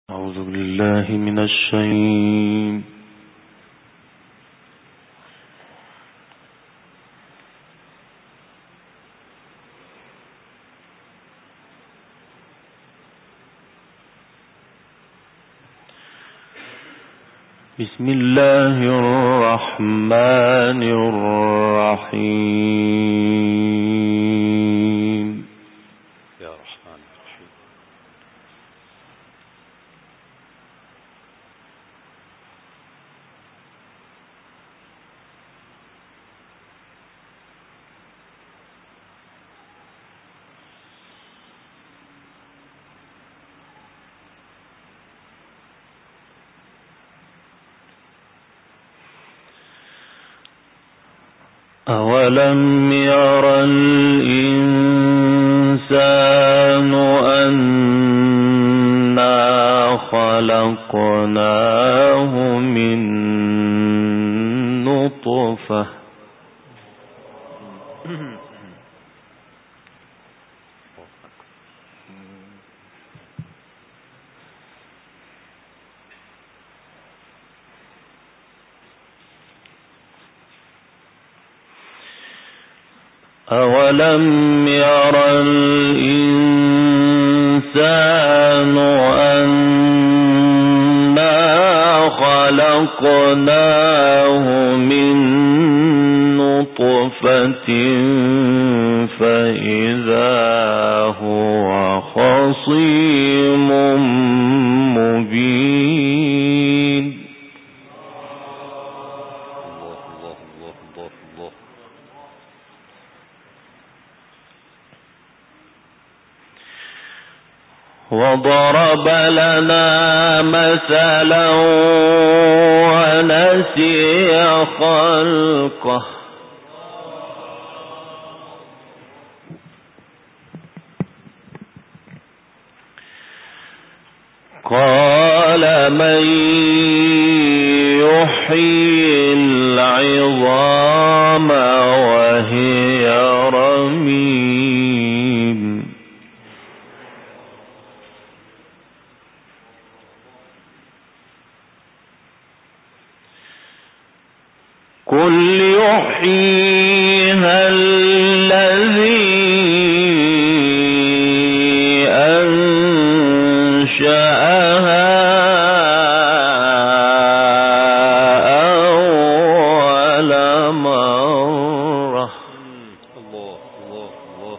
أعوذ بالله من الشيطان بسم الله الرحمن الرحيم. يا رحمن الرحيم. أولم ير الإنسان أنا خلقناه من نطفة أولم ير الإنسان أنا خلقناه من نطفة فإذا هو خصيم مبين. وضرب لنا مثلا ونسي خلقه قال من يحيي العظام وهي رميم. قل يحييها الذي أنشأها أول مرة. الله.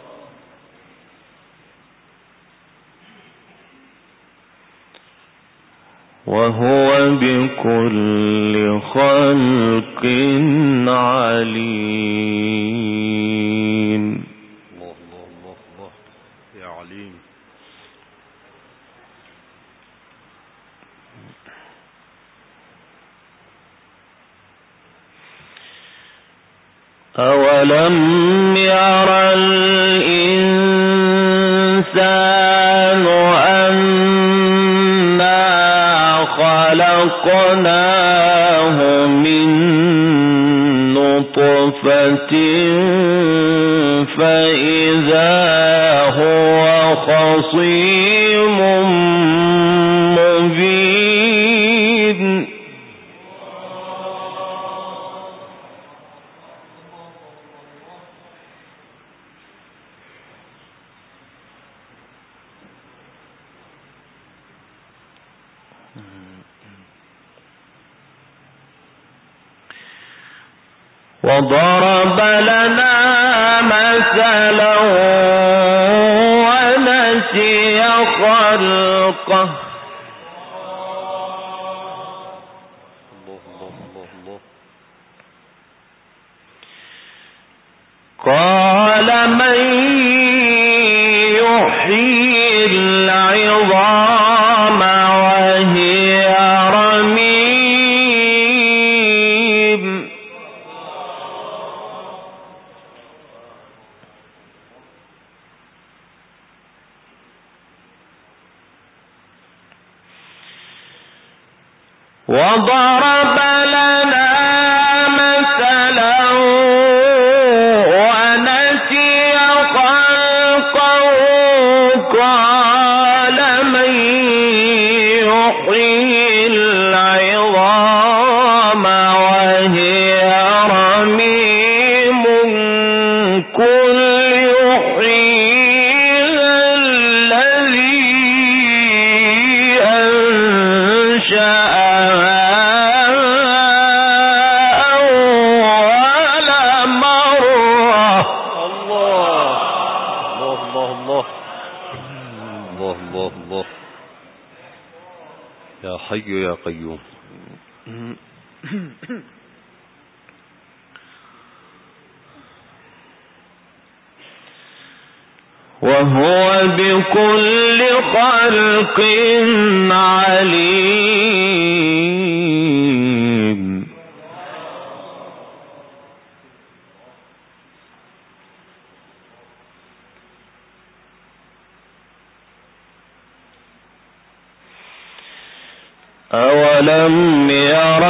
وهو بكل خلق عليم. الله يا عليم. أولم ير الإنسان أنا خلقناه من نطفة فإذا هو خصيم مبين. وضرب لنا مثلا ونسي خلقه الله. قال من يحيي العظام وهي رميم. وضرب لنا مثلا ونسي خلقه قال من يحيي العظام وهي رميم قل يحييها الذي أنشأها أول مرة. الله يا حي يا قيوم. وهو بكل خلق عليم. أولم ير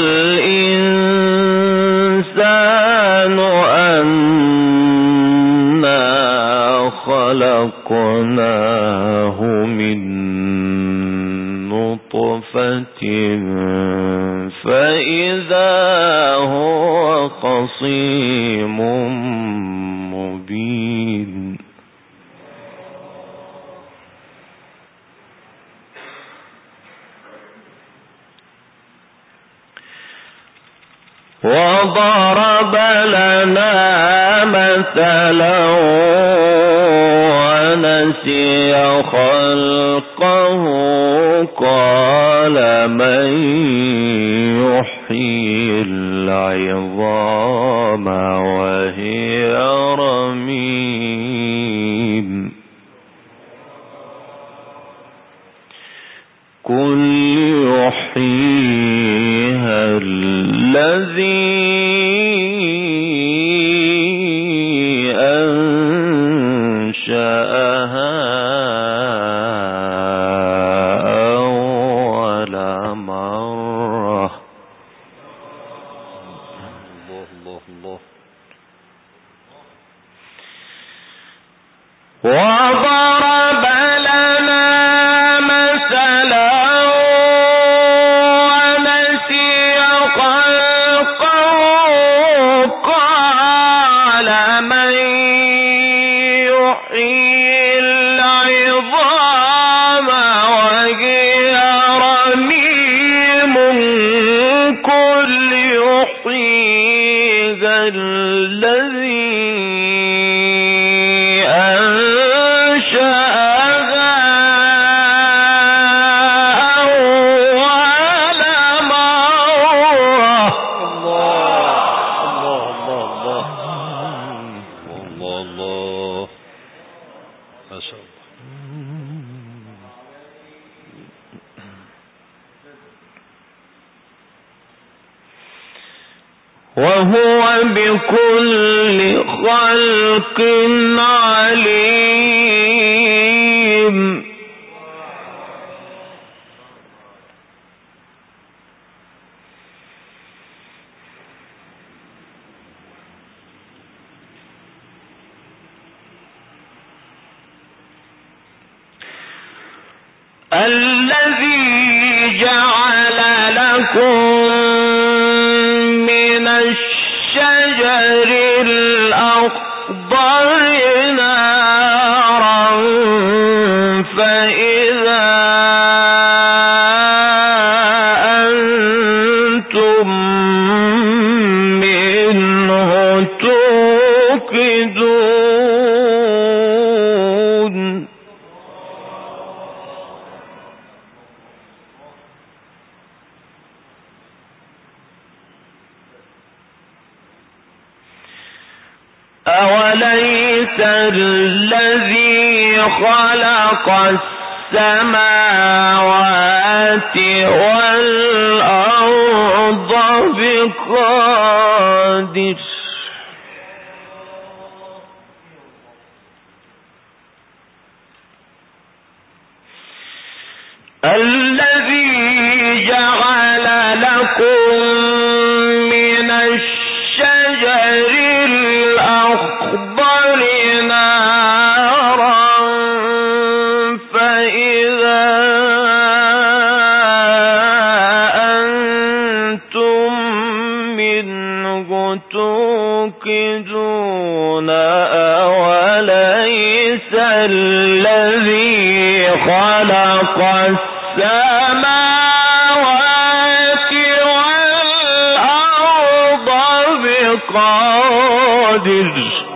الإنسان أنا خلقناه من نطفة فإذا هو خصيم مبين. وضرب لنا مثلا ونسي خلقه قال من يحيي العظام وهي رميم قل يحييها الذي أنشأها أول مرة. الله وضرب لنا مثلا ونسي خلقه قال من يحيي العظام وهي رميم قل يحييها الذي أنشأها أول مرة. الله ما شاء الله. وهو بكل خلق عليم. الذي جعل لكم من الشجر الأخضر نارا فإذا أنتم منه توقدون. أوليس الذي خلق السماوات والأرض بقادر الذي جعل لكم من الشجر الأخضر نارا فإذا توقدون أوليس الذي خلق السماوات والأرض بقادر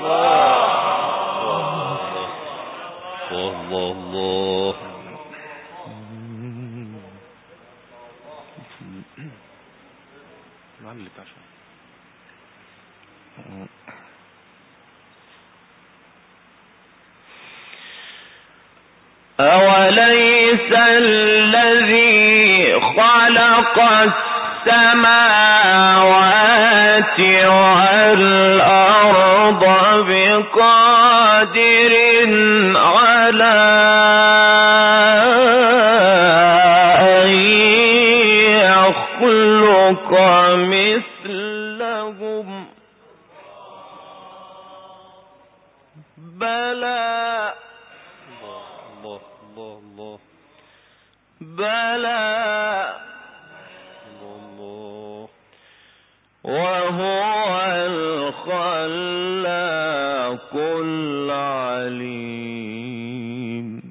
أوليس الذي خلق السماوات والأرض بقادر على أن يخلق مثلهم بلى وهو الخلاق العليم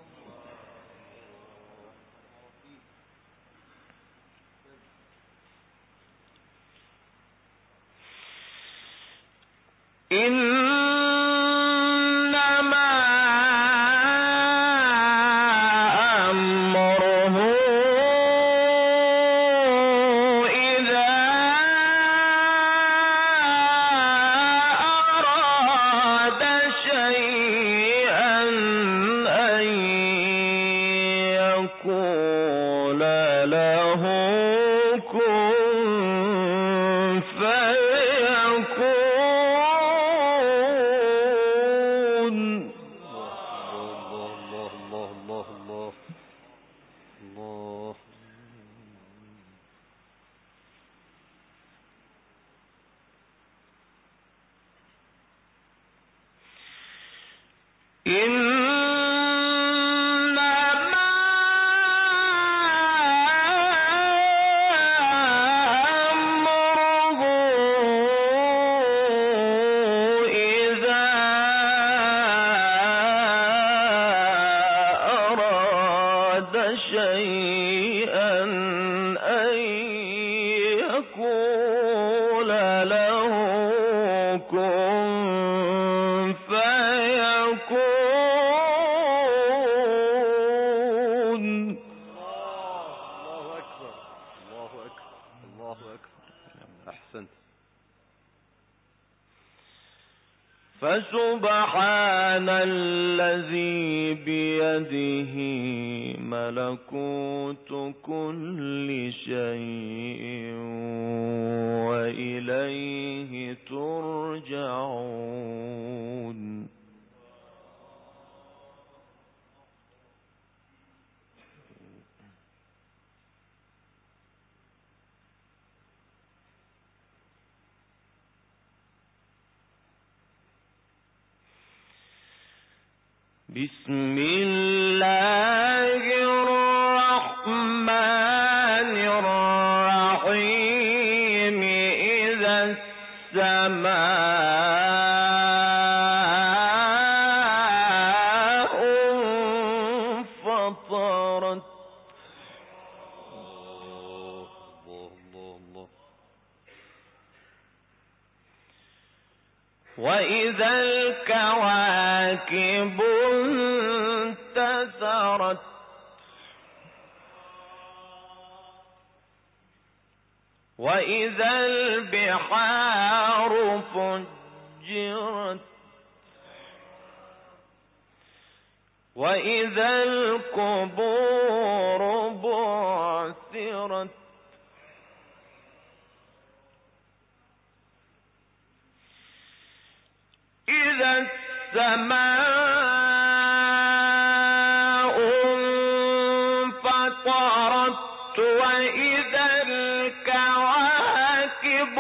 فسبحان الذي بيده ملكوت كل شيء وإليه ترجعون بسم الله الرحمن الرحيم إذا السماء انفطرت وإذا الكواكب انتثرت وإذا البحار فجرت وإذا القبور بعثرت إذا السماء انفطرت وإذا الكواكب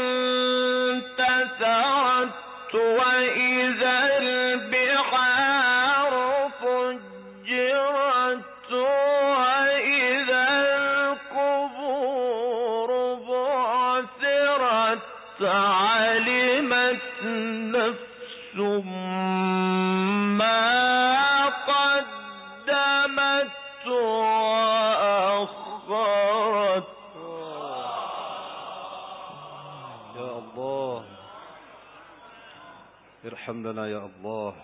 انتثرت وإذا البحار فجرت وإذا القبور بعثرت علمت نفس ما قدمت وأخرت. يا الله ارحم لنا يا الله.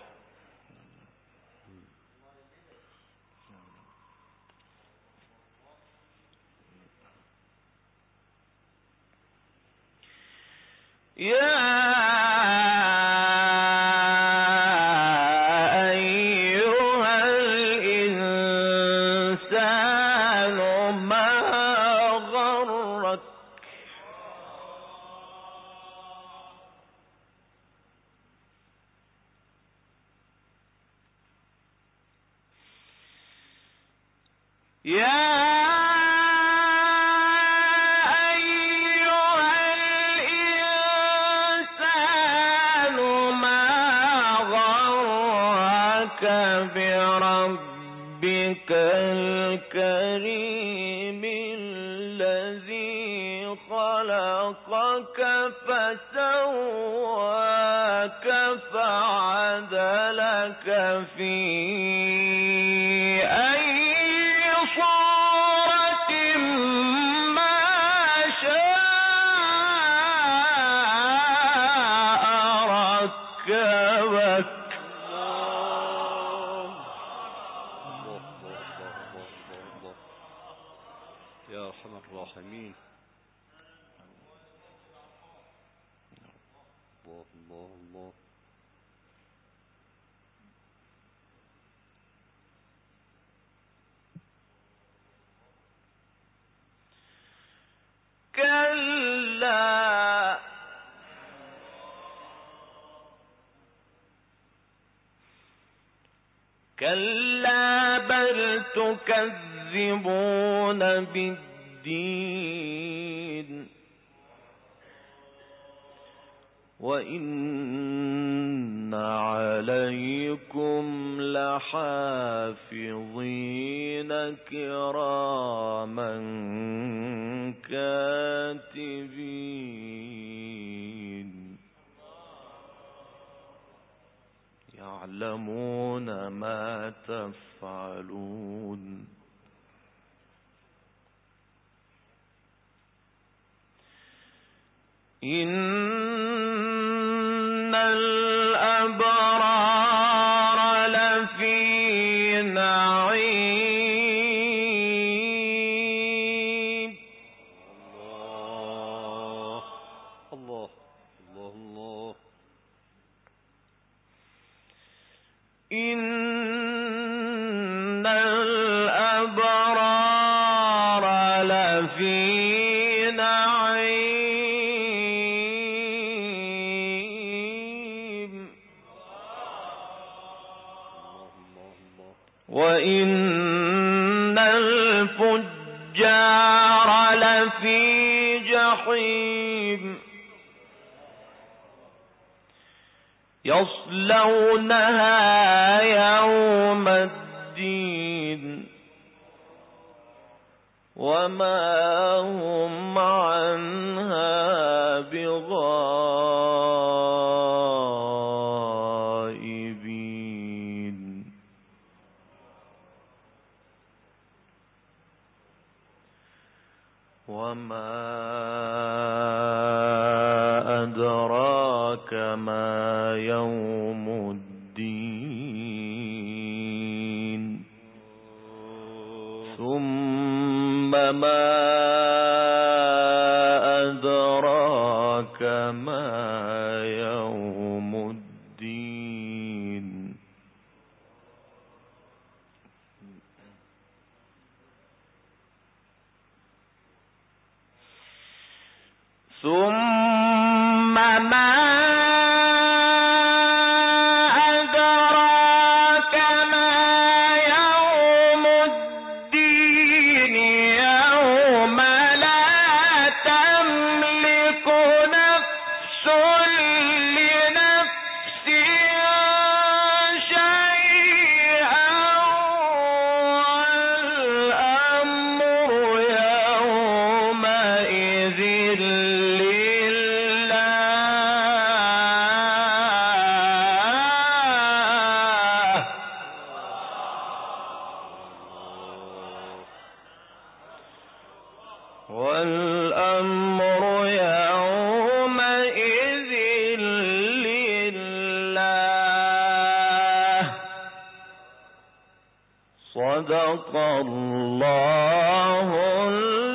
يا أيها الإنسان ما غرك بربك الكريم الذي خلقك فسواك فعدلك في أي صورة ما شاء ركبك. يا أرحم الراحمين. الله الله الله. كلا كلا بل تكذبون بالدين وإن عليكم لحافظين كراما كاتبين يعلمون ما تفعلون. إن الأبرار لفي نعيم. الله الله الله الله. إن الأبرار لفي نعيم وإن الفجار لفي جحيم يصلونها يوم الدين وما هم عنها بغائبين. وما أدراك ما يوم الدين ثم ما أدراك ما يوم الدين. ثم ما أدراك ما يوم الدين يوم لا تملك نفس لنفس شيئا والأمر يومئذ لله صدق الله